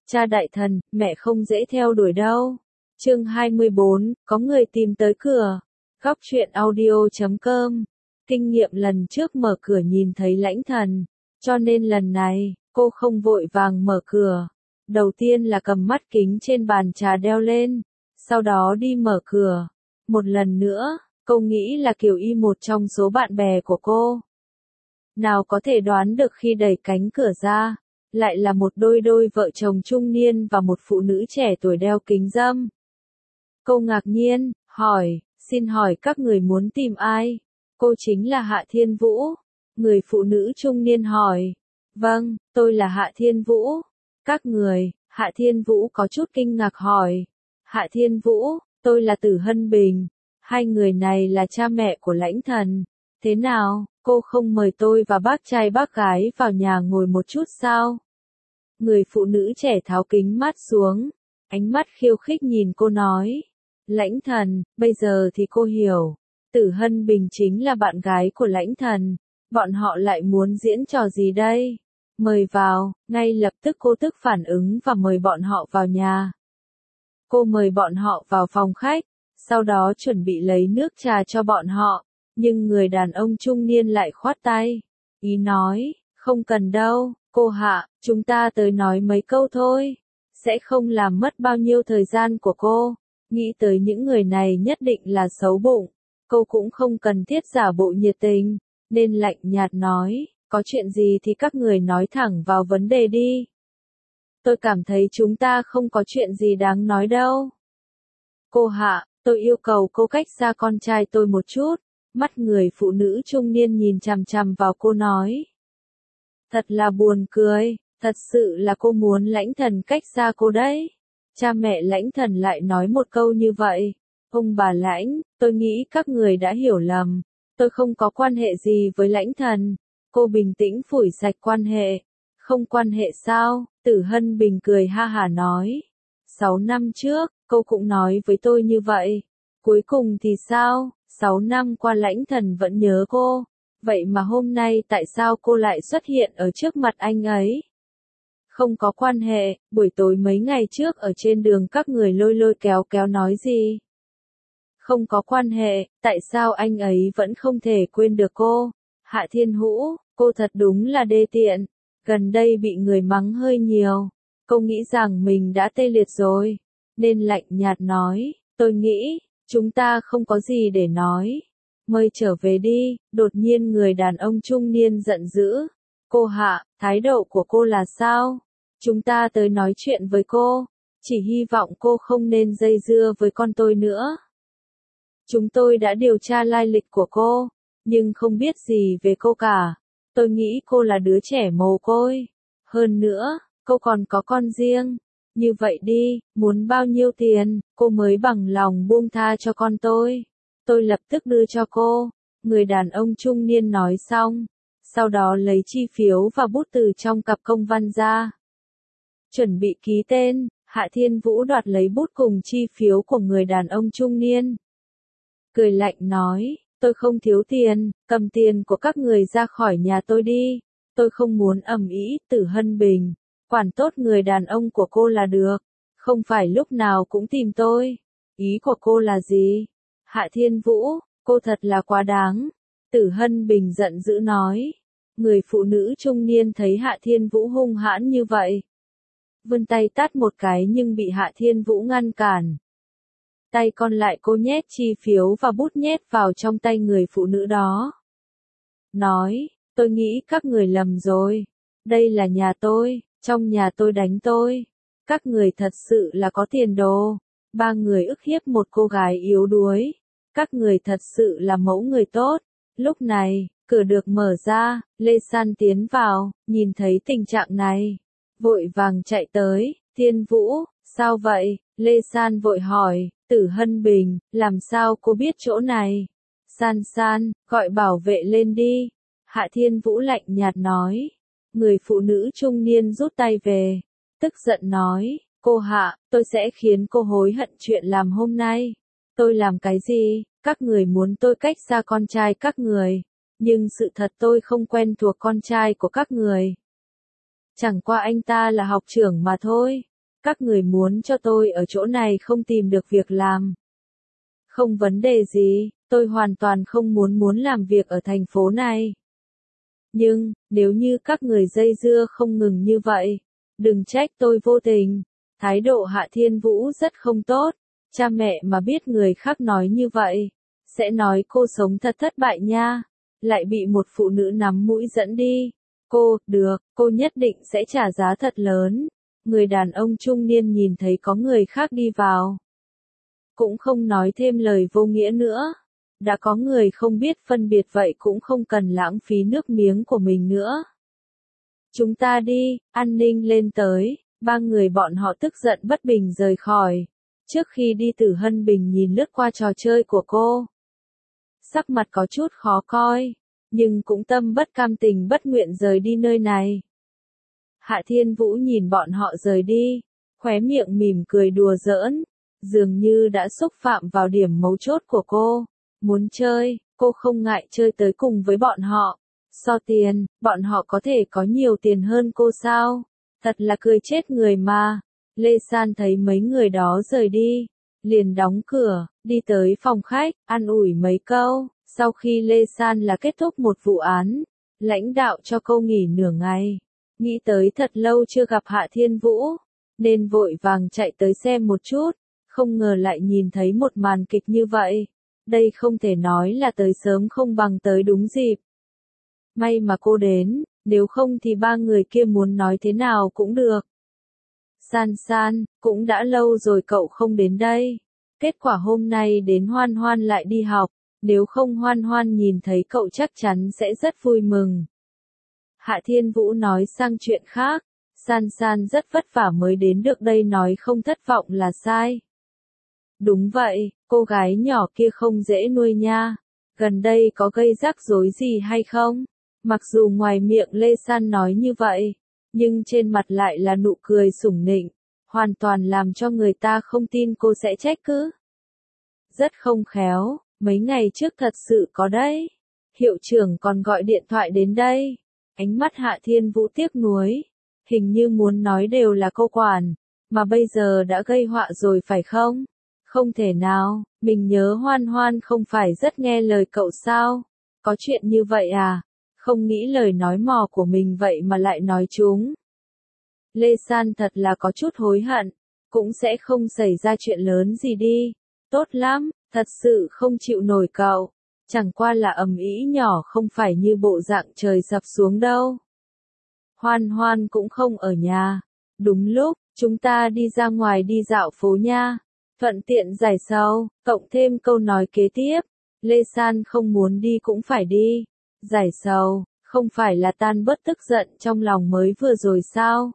Cha đại thần, mẹ không dễ theo đuổi đâu. Chương 24, có người tìm tới cửa. Góc truyện audio.com. Kinh nghiệm lần trước mở cửa nhìn thấy Lãnh Thần, cho nên lần này, cô không vội vàng mở cửa. Đầu tiên là cầm mắt kính trên bàn trà đeo lên, sau đó đi mở cửa. Một lần nữa, cô nghĩ là Kiều Y một trong số bạn bè của cô. Nào có thể đoán được khi đẩy cánh cửa ra, lại là một đôi vợ chồng trung niên và một phụ nữ trẻ tuổi đeo kính râm. Cô ngạc nhiên, hỏi, xin hỏi các người muốn tìm ai? Cô chính là Hạ Thiên Vũ. Người phụ nữ trung niên hỏi. Vâng, tôi là Hạ Thiên Vũ. Các người, Hạ Thiên Vũ có chút kinh ngạc hỏi. Hạ Thiên Vũ, tôi là Tử Hân Bình. Hai người này là cha mẹ của Lãnh Thần. Thế nào, cô không mời tôi và bác trai bác gái vào nhà ngồi một chút sao? Người phụ nữ trẻ tháo kính mắt xuống, ánh mắt khiêu khích nhìn cô nói. Lãnh Thần, bây giờ thì cô hiểu. Tử Hân Bình chính là bạn gái của Lãnh Thần. Bọn họ lại muốn diễn trò gì đây? Mời vào, ngay lập tức cô tức phản ứng và mời bọn họ vào nhà. Cô mời bọn họ vào phòng khách, sau đó chuẩn bị lấy nước trà cho bọn họ. Nhưng người đàn ông trung niên lại khoát tay. Ý nói, không cần đâu, cô Hạ, chúng ta tới nói mấy câu thôi. Sẽ không làm mất bao nhiêu thời gian của cô. Nghĩ tới những người này nhất định là xấu bụng. Cô cũng không cần thiết giả bộ nhiệt tình, nên lạnh nhạt nói, có chuyện gì thì các người nói thẳng vào vấn đề đi. Tôi cảm thấy chúng ta không có chuyện gì đáng nói đâu. Cô Hạ, tôi yêu cầu cô cách xa con trai tôi một chút. Mắt người phụ nữ trung niên nhìn chằm chằm vào cô nói. Thật là buồn cười, thật sự là cô muốn Lãnh Thần cách xa cô đấy. Cha mẹ Lãnh Thần lại nói một câu như vậy. Ông bà Lãnh, tôi nghĩ các người đã hiểu lầm. Tôi không có quan hệ gì với Lãnh Thần. Cô bình tĩnh phủi sạch quan hệ. Không quan hệ sao? Tử Hân Bình cười ha hả nói. 6 năm trước, cô cũng nói với tôi như vậy. Cuối cùng thì sao? 6 năm qua Lãnh Thần vẫn nhớ cô. Vậy mà hôm nay tại sao cô lại xuất hiện ở trước mặt anh ấy? Không có quan hệ, buổi tối mấy ngày trước ở trên đường các người lôi kéo nói gì? Không có quan hệ, tại sao anh ấy vẫn không thể quên được cô? Hạ Thiên Hữu, cô thật đúng là đê tiện. Gần đây bị người mắng hơi nhiều. Cô nghĩ rằng mình đã tê liệt rồi. Nên lạnh nhạt nói, tôi nghĩ, chúng ta không có gì để nói. Mời trở về đi. Đột nhiên người đàn ông trung niên giận dữ. Cô Hạ, thái độ của cô là sao? Chúng ta tới nói chuyện với cô. Chỉ hy vọng cô không nên dây dưa với con tôi nữa. Chúng tôi đã điều tra lai lịch của cô, nhưng không biết gì về cô cả. Tôi nghĩ cô là đứa trẻ mồ côi. Hơn nữa, cô còn có con riêng. Như vậy đi, muốn bao nhiêu tiền, cô mới bằng lòng buông tha cho con tôi. Tôi lập tức đưa cho cô. Người đàn ông trung niên nói xong. Sau đó lấy chi phiếu và bút từ trong cặp công văn ra. Chuẩn bị ký tên, Hạ Thiên Vũ đoạt lấy bút cùng chi phiếu của người đàn ông trung niên. Cười lạnh nói, tôi không thiếu tiền, cầm tiền của các người ra khỏi nhà tôi đi. Tôi không muốn ầm ĩ. Tử Hân Bình, quản tốt người đàn ông của cô là được. Không phải lúc nào cũng tìm tôi. Ý của cô là gì? Hạ Thiên Vũ, cô thật là quá đáng. Tử Hân Bình giận dữ nói. Người phụ nữ trung niên thấy Hạ Thiên Vũ hung hãn như vậy. Vươn tay tát một cái nhưng bị Hạ Thiên Vũ ngăn cản. Tay còn lại cô nhét chi phiếu và bút nhét vào trong tay người phụ nữ đó. Nói, tôi nghĩ các người lầm rồi. Đây là nhà tôi, trong nhà tôi đánh tôi. Các người thật sự là có tiền đồ. 3 người ức hiếp một cô gái yếu đuối. Các người thật sự là mẫu người tốt. Lúc này, cửa được mở ra, Lê San tiến vào, nhìn thấy tình trạng này. Vội vàng chạy tới, Thiên Vũ, sao vậy? Lê San vội hỏi, Tử Hân Bình, làm sao cô biết chỗ này? San, gọi bảo vệ lên đi. Hạ Thiên Vũ lạnh nhạt nói. Người phụ nữ trung niên rút tay về. Tức giận nói, cô Hạ, tôi sẽ khiến cô hối hận chuyện làm hôm nay. Tôi làm cái gì? Các người muốn tôi cách xa con trai các người. Nhưng sự thật tôi không quen thuộc con trai của các người. Chẳng qua anh ta là học trưởng mà thôi. Các người muốn cho tôi ở chỗ này không tìm được việc làm. Không vấn đề gì, tôi hoàn toàn không muốn làm việc ở thành phố này. Nhưng, nếu như các người dây dưa không ngừng như vậy, đừng trách tôi vô tình. Thái độ Hạ Thiên Vũ rất không tốt. Cha mẹ mà biết người khác nói như vậy, sẽ nói cô sống thật thất bại nha. Lại bị một phụ nữ nắm mũi dẫn đi. Cô nhất định sẽ trả giá thật lớn. Người đàn ông trung niên nhìn thấy có người khác đi vào, cũng không nói thêm lời vô nghĩa nữa. Đã có người không biết phân biệt vậy cũng không cần lãng phí nước miếng của mình nữa. Chúng ta đi, an ninh lên tới, ba người bọn họ tức giận bất bình rời khỏi. Trước khi đi Tử Hân Bình nhìn lướt qua trò chơi của cô. Sắc mặt có chút khó coi, nhưng cũng tâm bất cam tình bất nguyện rời đi nơi này. Hạ Thiên Vũ nhìn bọn họ rời đi, khóe miệng mỉm cười đùa giỡn, dường như đã xúc phạm vào điểm mấu chốt của cô. Muốn chơi, cô không ngại chơi tới cùng với bọn họ. So tiền, bọn họ có thể có nhiều tiền hơn cô sao? Thật là cười chết người mà. Lê San thấy mấy người đó rời đi, liền đóng cửa, đi tới phòng khách, an ủi mấy câu. Sau khi Lê San là kết thúc một vụ án, lãnh đạo cho cô nghỉ nửa ngày. Nghĩ tới thật lâu chưa gặp Hạ Thiên Vũ, nên vội vàng chạy tới xem một chút, không ngờ lại nhìn thấy một màn kịch như vậy. Đây không thể nói là tới sớm không bằng tới đúng dịp. May mà cô đến, nếu không thì ba người kia muốn nói thế nào cũng được. San, cũng đã lâu rồi cậu không đến đây. Kết quả hôm nay đến Hoan Hoan lại đi học, nếu không Hoan Hoan nhìn thấy cậu chắc chắn sẽ rất vui mừng. Hạ Thiên Vũ nói sang chuyện khác, San rất vất vả mới đến được đây, nói không thất vọng là sai. Đúng vậy, cô gái nhỏ kia không dễ nuôi nha. Gần đây có gây rắc rối gì hay không? Mặc dù ngoài miệng Lê San nói như vậy, nhưng trên mặt lại là nụ cười sủng nịnh, hoàn toàn làm cho người ta không tin cô sẽ trách cứ. Rất không khéo, mấy ngày trước thật sự có đấy. Hiệu trưởng còn gọi điện thoại đến đây. Ánh mắt Hạ Thiên Vũ tiếc nuối, hình như muốn nói đều là cô quản, mà bây giờ đã gây họa rồi phải không? Không thể nào, mình nhớ Hoan Hoan không phải rất nghe lời cậu sao? Có chuyện như vậy à? Không nghĩ lời nói mò của mình vậy mà lại nói chúng. Lê San thật là có chút hối hận, cũng sẽ không xảy ra chuyện lớn gì đi. Tốt lắm, thật sự không chịu nổi cậu. Chẳng qua là ầm ĩ nhỏ, không phải như bộ dạng trời sập xuống đâu. Hoan Hoan cũng không ở nhà. Đúng lúc, chúng ta đi ra ngoài đi dạo phố nha. Thuận tiện giải sầu, cộng thêm câu nói kế tiếp. Lê San không muốn đi cũng phải đi. Giải sầu, không phải là tan bớt tức giận trong lòng mới vừa rồi sao?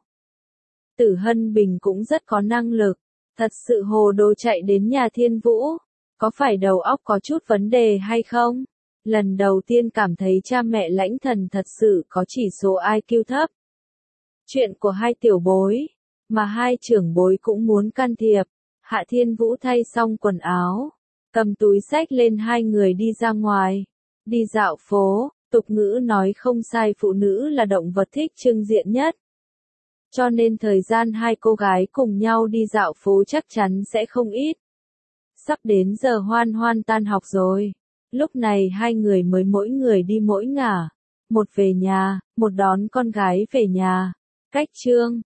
Tử Hân Bình cũng rất có năng lực. Thật sự hồ đồ chạy đến nhà Thiên Vũ. Có phải đầu óc có chút vấn đề hay không? Lần đầu tiên cảm thấy cha mẹ Lãnh Thần thật sự có chỉ số IQ thấp. Chuyện của hai tiểu bối, mà hai trưởng bối cũng muốn can thiệp. Hạ Thiên Vũ thay xong quần áo, cầm túi xách lên, hai người đi ra ngoài. Đi dạo phố, tục ngữ nói không sai, phụ nữ là động vật thích trưng diện nhất. Cho nên thời gian hai cô gái cùng nhau đi dạo phố chắc chắn sẽ không ít. Sắp đến giờ Hoan Hoan tan học rồi. Lúc này hai người mới mỗi người đi mỗi ngả. Một về nhà, một đón con gái về nhà. Cách chương